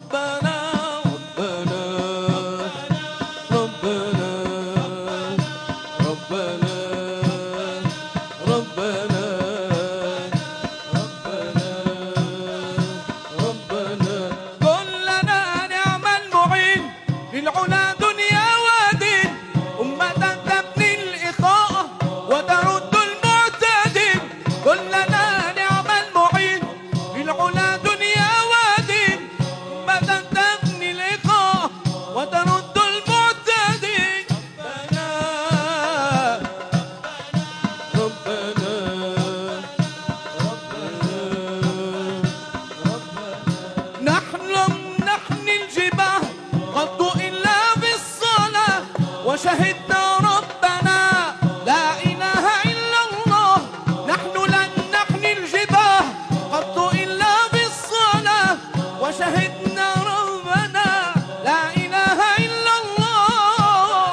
وشهدنا ربنا لا إله إلا الله، نحن لن نحني الجباه قط إلا بالصلاة، وشهدنا ربنا لا إله إلا الله.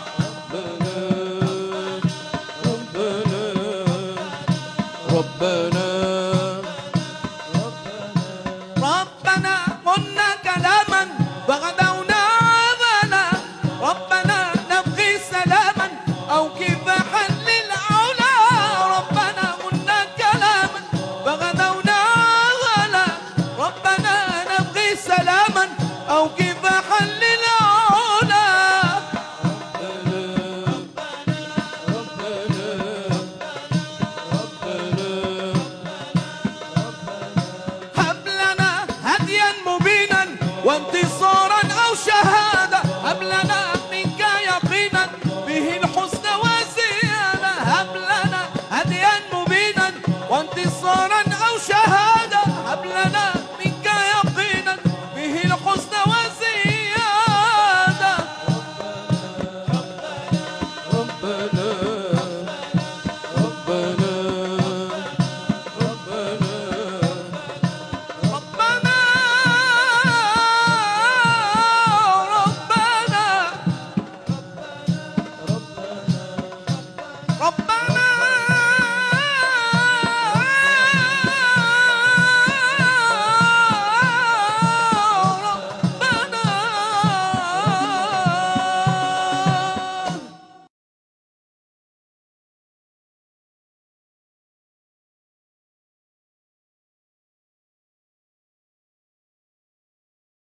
ربنا ربنا قلنا كلاما فغدونا عملا، ربنا نبغي سلاما أو كفاحا للعلا، ربنا قلنا كلاما فغدونا عملا، ربنا نبغي سلاما أو كفاحا للعلا. هب لنا هديا مبينا وانتصارا